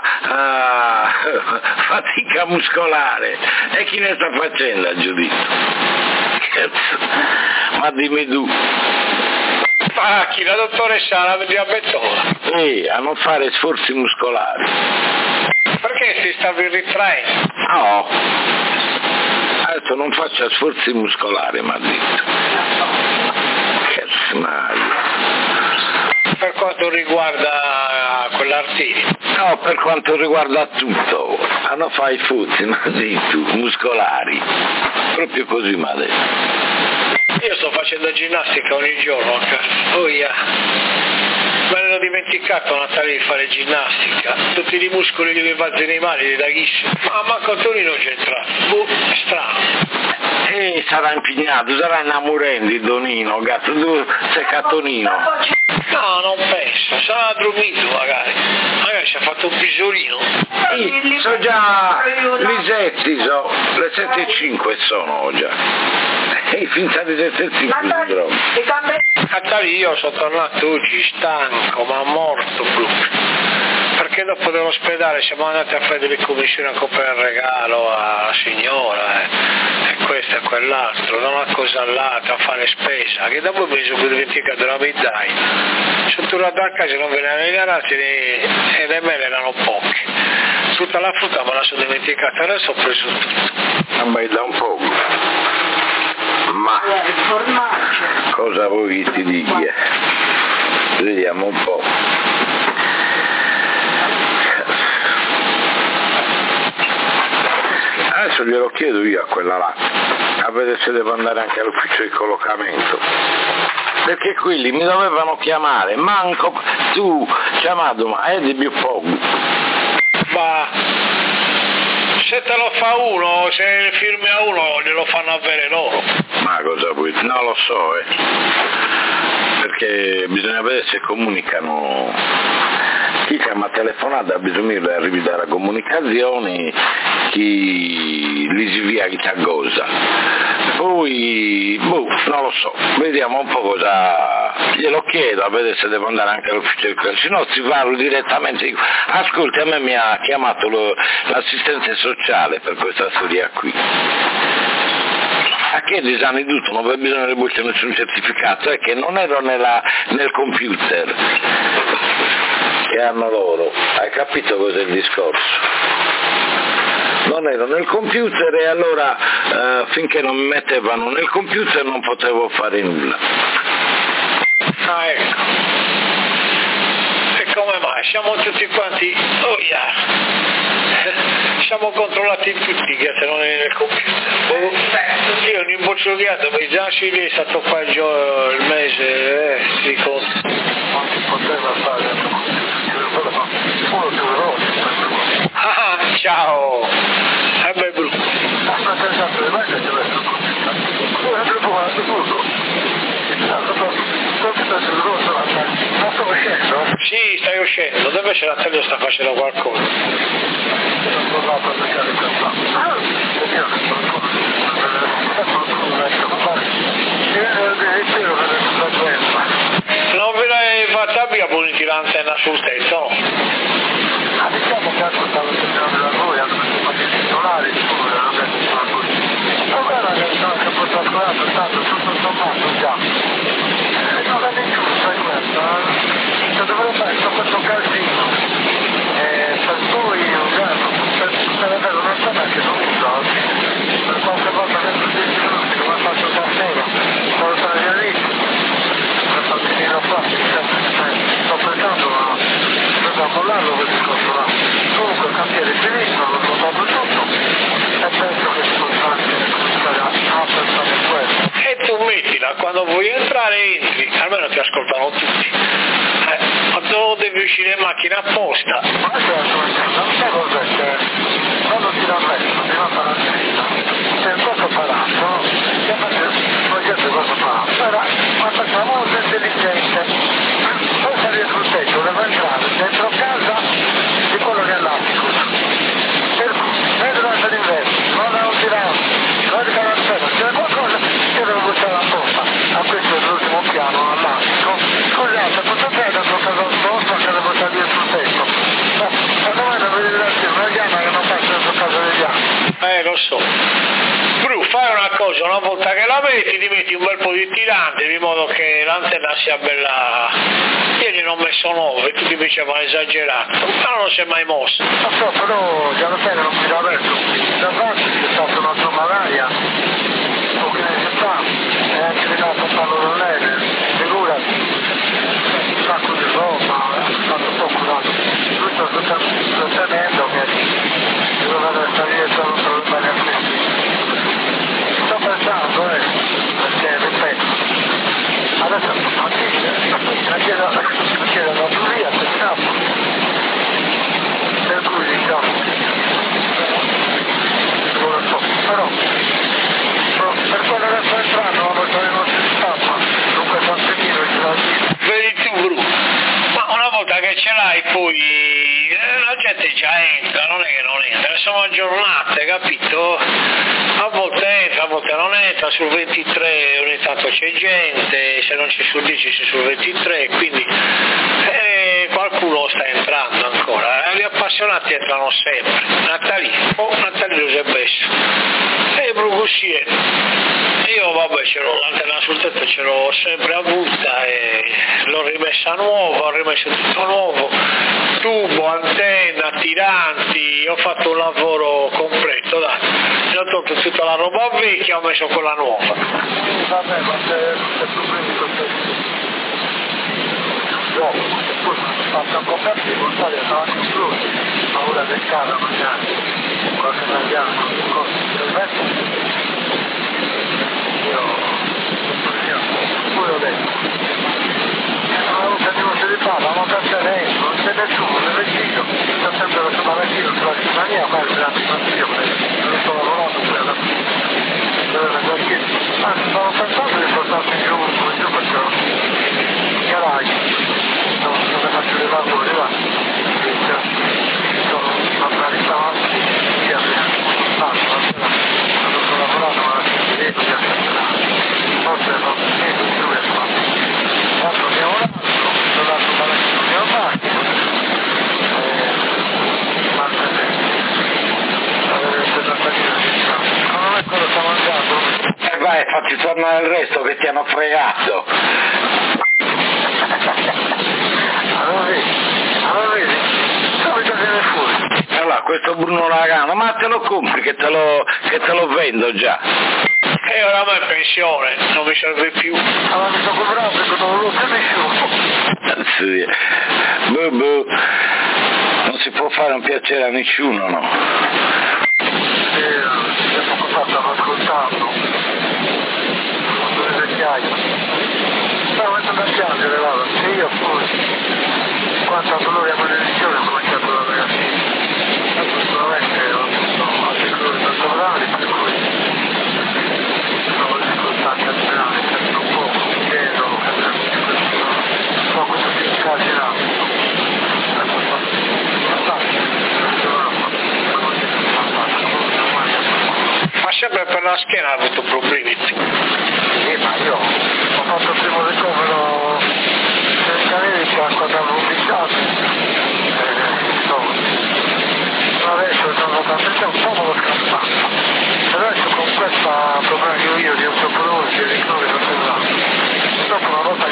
fatica muscolare. E chi ne sta facendo a giudizio? Cazzo, ma dimmi tu. Chi? La dottoressa la diabetola. A non fare sforzi muscolari. Perché si stavi ritraendo? No, adesso non faccia sforzi muscolari, mi ha detto. Che smaglio. Per quanto riguarda quell'arteria? No, per quanto riguarda tutto. Non fai sforzi, mi ha detto, muscolari. Proprio così mi ha detto. Io sto facendo ginnastica ogni giorno a casa. Oh yeah. Me l'ero dimenticato Natale di fare ginnastica, tutti i muscoli dei vazzi animali, da ghisse. Ma manco Tonino c'è entrato. È strano. Sarà impegnato, sarà innamorando di Donino, gatto, tu sei Catonino. No, non penso, sarà dormito magari ci ha fatto un pisolino. So già le 7, le 7:05 sono già. Finta di 7:05 Natali, io sono tornato oggi stanco, ma morto proprio. Perché dopo dell'ospedale siamo andati a fare delle commissioni a comprare il regalo alla signora, e questo e quell'altro, da una cosa all'altra a fare spesa, che dopo mi sono dimenticato la medaglia. Sono tornato a casa e non ve ne erano regalati e le mele erano poche. Tutta la frutta me la sono dimenticata, adesso ho preso tutto. Ma da un po'. Ma cosa vuoi che ti dica? Vediamo un po'. Adesso glielo chiedo io a quella là, a vedere se devo andare anche all'ufficio di collocamento, perché quelli mi dovevano chiamare, manco tu chiamato, ma è di più poco. Ma se te lo fa uno, se firmi a uno glielo fanno avere loro. Ma cosa vuoi? Non lo so, perché bisogna vedere se comunicano. Chi chiama telefonata bisogna che arrivi dalla comunicazione, chi li si via chi t'aggosa. Poi, non lo so, vediamo un po' cosa, glielo chiedo a vedere se devo andare anche all'ufficio del se no si parlo direttamente. Ascolti, a me mi ha chiamato l'assistente sociale per questa storia qui. A che esami di tutto, non c'è bisogno di buttare nessun certificato, è che non ero nel computer che hanno loro, hai capito cos'è il discorso? Non ero nel computer e allora finché non mi mettevano nel computer non potevo fare nulla. Ah, ecco. E come mai? Siamo tutti quanti, siamo controllati tutti che se non è nel computer. Io ogni boccioliato mi già ci è stato qua il mese, si conta. Non si poteva fare. Ciao! Beh, brutto. Non sto uscendo? Sì, stai uscendo. Dove c'è la tele sta facendo qualcosa? Non ve l'hai fatta via puniti l'antenna sul tetto? Diciamo che stavo cercando da voi, tanto tutto sommato già. Non è giusto, è questo. Se dovrebbe essere questo casino, per cui per avere onestamente dovuto, per qualche volta dentro 10 minuti, come faccio stasera, sono tra gli amici, per farmi venire qua, sto pensando a mollarlo quel discorso là. Comunque il cantiere è finito, l'ho trovato tutto e penso che si possa anche cominciare a pensare a questo. E tu mettila, quando vuoi entrare entri, almeno ti ascoltano tutti. Ma tu devi uscire in macchina apposta. Ma certo, non sai cos'è che quando ti rammetto di non fare attività, se questo palazzo, voi siete questo palazzo, ma facciamo una cosa intelligente, poi salire sul tetto, devo entrare dentro casa di quello che è l'attico, per cui se durante l'inverno non è un tirano, non è di quarantena, c'è qualcosa che devo buttare la porta, a questo è l'ultimo piano all'attico, scusate, potete dentro casa vostra che devo salire sul tetto, ma secondo me devo dire una chiama che non faccio dentro casa degli altri. Lo so. Bru, fai una cosa, una volta che la metti, ti metti un bel po' di tirante, di modo che l'antenna sia bella. Ieri ne ho messo 9, tutti invece avevano esagerato, ma non si è mai mosso. Lo so, però già lo sai che non mi l'ha detto, davanti c'è stata un'altra malaria, pochi mesi fa, e anche di là a farlo da lei, figurati, un sacco di roba, fatto poco dato, lui sta sostenendo che doveva salire solo per il bene a questi. Sto pensando, perché ripeto, adesso la chiedo la giuria, pensiamo, per cui diciamo, non lo so, però per quello che sto entrando non lo so che non si stampa, dunque sono finito ci la dico. Vedi tu, Bru, ma una volta che ce l'hai poi la gente già entra, non è che non entra, sono giornate, capito? A volte entra, a volte non entra, sul 23 ogni tanto c'è gente, se non c'è sul 10 c'è sul 23, quindi qualcuno sta entrando ancora, gli appassionati entrano sempre, Natali lo si è messo, e Bru così è. Io vabbè c'ero l'antenna sul tetto, ce l'ho sempre avuta e l'ho rimessa nuova, ho rimesso tutto nuovo, tubo, antenna, tiranti, ho fatto un lavoro completo, dai. Ho tolto tutta la roba vecchia, ho messo quella nuova. Vabbè, ma se problemi così. Dopo, poi fatto un po' cattivo, stare davanti a lui, paura del cane magari, qualche italiano, qualcosa, poi ho detto, una volta che non si ripara, ma cazzo dentro, non c'è nessuno, nel vestito, sta sempre la sua vestito sulla scrivania, ma è grande fastidio, non sto lavorando per la anzi, stavo pensando di portarsi giù perché il garage, dove faccio le lavori là, sono andati davanti, via, quando sto lavorando, ma si vede che forse non si vede più che fa. Tanto ne ho un altro, ho dato parecchio ne ho fatto, ma avere 70 kg, non è quello sta mangiando. Vai, fatti tornare il resto che ti hanno fregato. Allora vedi, subito viene fuori. Allora, questo Bruno Lagano, ma te lo compri che te lo vendo già. E ora è pensione, non mi serve più. Allora mi sto comprando perché non lo so nessuno. Sì. Non si può fare un piacere a nessuno, no? Sì, poco fa stavo ascoltando. Due vecchiaie. Stavo mettendo a piangere, guarda, se io poi, quanto dolore a maledizione, ho cominciato da ragazzino. Sicuramente ho avuto altri dolori personali, per cui sono difficoltati a sperare, sempre un po', chiedo, questo si esagerato. Ma sempre per la schiena ha avuto problemi. Ma io ho fatto il primo ricovero del Canerica quando avevo 15 anni. Adesso sono andato a un po' lo scappato. Adesso con questo problema che ho io di osteoporosi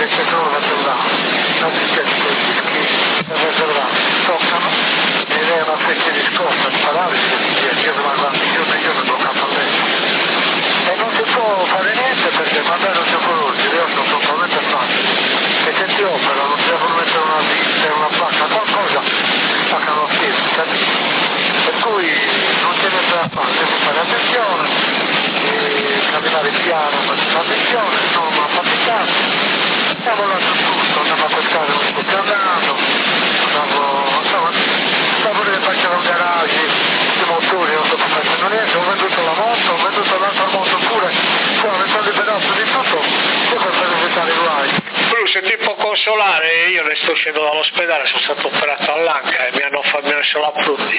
che c'è solo la cellulare, non si c'è quei dischi da reservare, toccano ed è una specie di scossa, di paralisi, io devo guardare io mi bloccato a letto. E non si può fare niente perché mandare un giocologgi, io sono totalmente facile. E se ti opera, non si devono mettere una vista, una placca, qualcosa, si staccano lo schermo, capisci? Per cui non c'è niente da fare, devi fare attenzione, e camminare piano, fare attenzione, insomma, faticare. Abbiamo lasciato tutto, andiamo a pescare un po' più andando, stavo deve facere un garage, i motori, non sto facendo niente, ho venduto la moto, ho venduto l'altra moto pure, poi mi sono liberato di tutto, poi per evitare i guai. Bru, se ti può consolare, io ne sto uscendo dall'ospedale, sono stato operato all'anca e mi hanno messo la Prutti.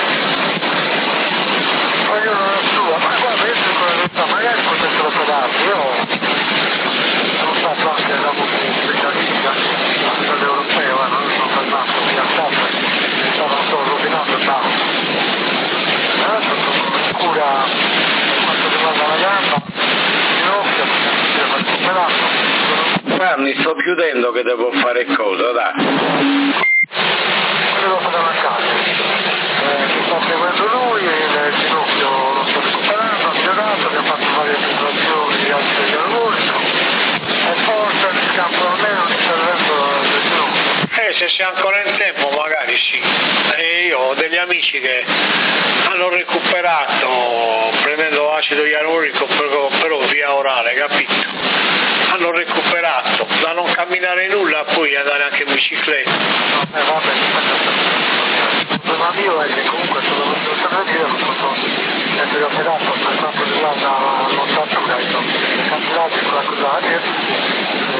Ma io non ho sua, ma guarda, io dico la verità, magari potessero operarsi, io sono stato anche da un specialista a livello europeo, non sono fermato via a casa, sto rovinato tanto. Adesso sono in cura quanto riguarda la gamba, il ginocchio, devo recuperato. Anni, sto chiudendo che devo fare cosa, dai. Devo fare una casa. Mi sta seguendo lui, il ginocchio lo sto recuperando, ha migliorato, mi ha fatto varie situazioni di altri dialoghi. E forse mi scampo almeno l'intervento del ginocchio. Se sei ancora in tempo magari sì. Io ho degli amici che hanno recuperato prendendo acido ialuronico però via orale, capito? Hanno recuperato da non camminare nulla poi andare anche in bicicletta. Vabbè, il problema mio è che comunque sono venuto dire non posso essere operato per quanto riguarda l'ossatura, i campionati con la cosa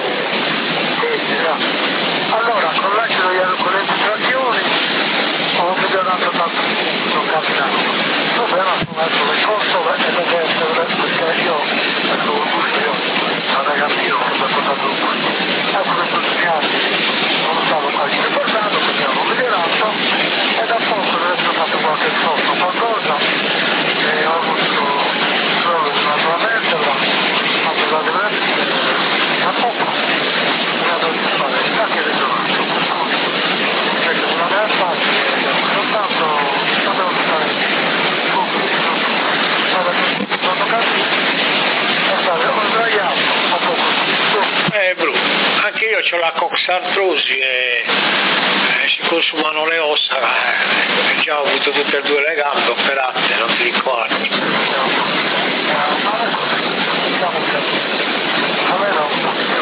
allora con l'acido con le infiltrazioni ho migliorato tanto, non camminavo. Il problema sono le console e le destre perché io ero un gusto, io a ragazzino ho sempre portato un gusto. Alcuni tutti gli anni non stavo quasi ricordato perché avevo migliorato e da poco adesso ho fatto qualche sforzo, qualcosa e ho avuto solo una tua vertebra, ho fatto la diversa a poco. Anche risolato, perché non è facile, soltanto non devo fare pubblico, quando capito, ho sbagliato, ho poco. Bru, anche io ho la coxartrosi e si consumano le ossa, già ho avuto tutte e due le gambe operate, non ti ricordi? Diciamo che a me non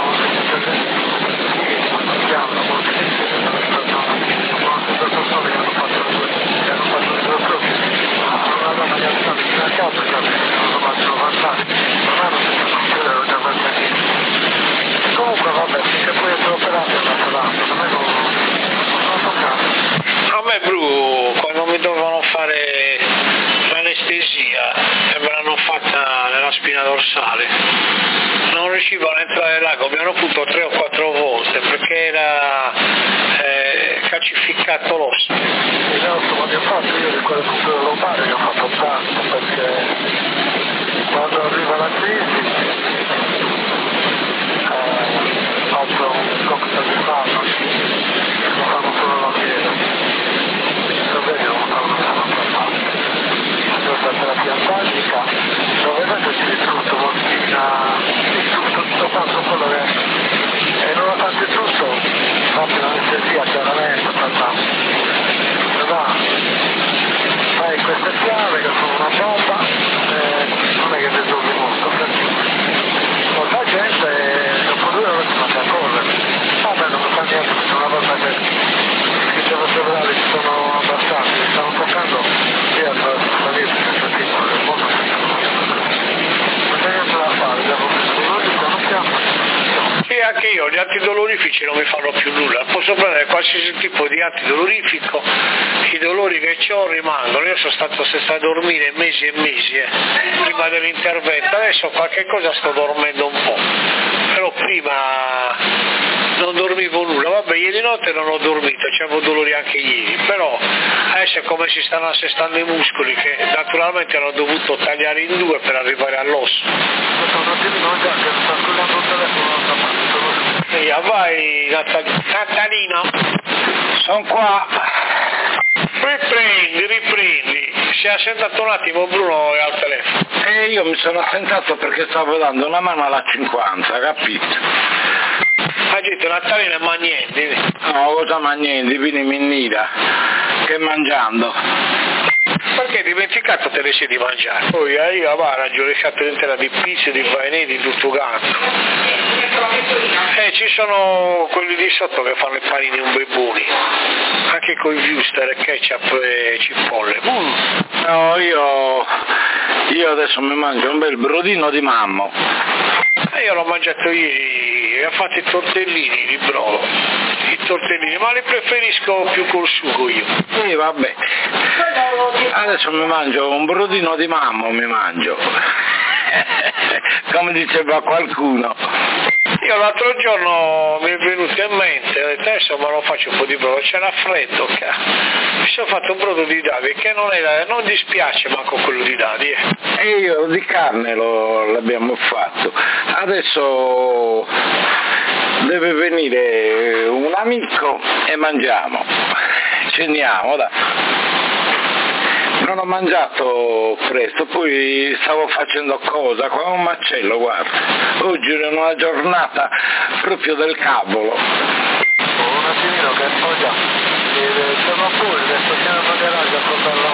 comunque vabbè, se poi essere operato a me Bru, quando mi dovevano fare l'anestesia e me l'hanno fatta nella spina dorsale, non riuscivano a entrare nell'acqua, mi hanno punto 3 o 4 volte perché era calcificato l'osso. Esatto, quando ho fatto io di quelle punture lombare ne ho fatto tanto perché quando arriva la crisi faccio un cocktail di farmaci che fanno solo la piena, quindi non fanno farmaci. Ho fatto la terapia dove adesso ci tutto, morfina, tutto quanto quello che e nonostante tutto fate l'anestesia chiaramente fai queste chiave che sono una bomba non è che risolvi molto perché molta gente dopo 2 ore si manda a correre vabbè non fa niente perché una volta che i cerebrali si sono abbassati mi stanno toccando io attraverso la vita senza tipo del mondo non c'è niente da fare devo non siamo. Sì, anche io, gli antidolorifici non mi fanno più nulla, posso prendere qualsiasi tipo di antidolorifico, i dolori che ho rimangono, io sono stato senza dormire mesi e mesi prima dell'intervento, adesso qualche cosa sto dormendo un po', però prima non dormivo nulla, vabbè ieri notte non ho dormito, c'avevo dolori anche ieri, però adesso è come si stanno assestando i muscoli che naturalmente hanno dovuto tagliare in 2 per arrivare all'osso. E via, vai Natalino. Sono qua. Riprendi. Si è assentato un attimo Bruno al telefono. E io mi sono assentato perché stavo dando una mano alla 50, capito? Agito Natalino e Magnendi. No, cosa Magnendi, vieni minnita, che mangiando? Perché hai dimenticato te le sei di mangiare? Poi io mangio le sciatte intera di pizza, di fanetti, di tutto quanto. Ci sono quelli di sotto che fanno i panini un bebboni, anche con i wuster, ketchup e cipolle. No, io adesso mi mangio un bel brodino di mammo. Io l'ho mangiato ieri, ho fatto i tortellini di brodo, ma li preferisco più col sugo io. Sì, vabbè. Adesso mi mangio un brodino di mammo, come diceva qualcuno. Io l'altro giorno mi è venuto in mente, ho detto adesso me lo faccio un po' di brodo, c'era freddo, mi sono fatto un brodo di Dadi che non dispiace manco quello di Dadi. E io di carne l'abbiamo fatto, adesso deve venire un amico e mangiamo, ceniamo, dai. Non ho mangiato presto, poi stavo facendo cosa, qua un macello, guarda. Oggi era una giornata proprio del cavolo. Un attimino che poi siamo pure, adesso siamo a garage a portare la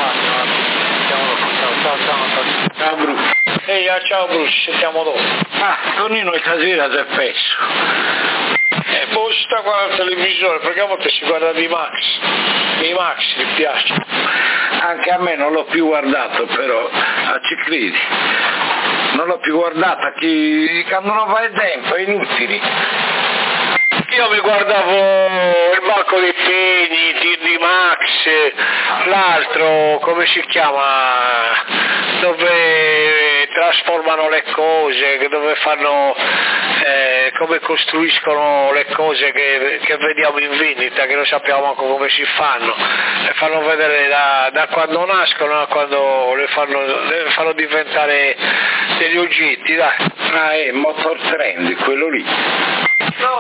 macchina. Ciao Bruce. Ciao Bruce, ci sentiamo dopo. Tonino stasera si è perso. Poi sta guardando il televisore, perché a volte si guarda di Max mi piace. Anche a me non l'ho più guardato, però ci credi. Non l'ho più guardata, quando non fai tempo, è inutile. Io mi guardavo il Banco dei Pegni, il tir di Max, l'altro, come si chiama, dove trasformano le cose, dove fanno, come costruiscono le cose che vediamo in vendita, che non sappiamo manco come si fanno, le fanno vedere da quando nascono a quando le fanno diventare degli oggetti, dai. Motor Trend, quello lì. No,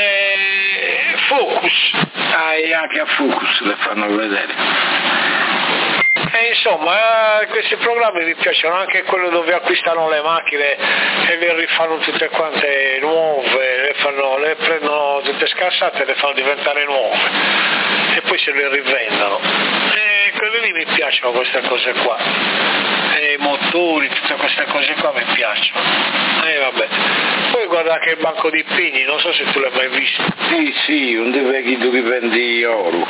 Focus. E anche a Focus le fanno vedere. Insomma, questi programmi mi piacciono, anche quello dove acquistano le macchine e le rifanno tutte quante nuove, le prendono tutte scassate e le fanno diventare nuove e poi se le rivendono. Quelli lì mi piacciono, queste cose qua. I motori, tutte queste cose qua mi piacciono. Vabbè. Poi guarda che il Banco di Pegni, non so se tu l'hai mai visto. Sì, un vecchio che vendi oro.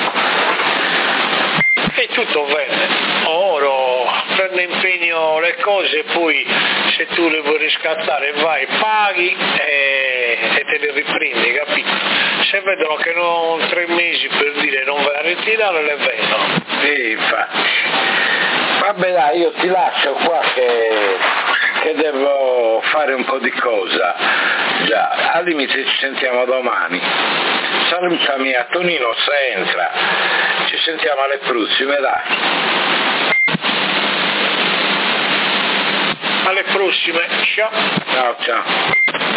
E tutto vende, oro, prende impegno le cose e poi se tu le vuoi riscattare vai, paghi e te le riprendi, capito? Se vedono che non 3 mesi per dire non vai a ritirare, le vendono. Infatti. Vabbè dai, io ti lascio qua che devo fare un po' di cosa. Già, al limite ci sentiamo domani. Salutami a Tonino se entra. Ci sentiamo alle prossime, dai. Alle prossime, ciao. Ciao.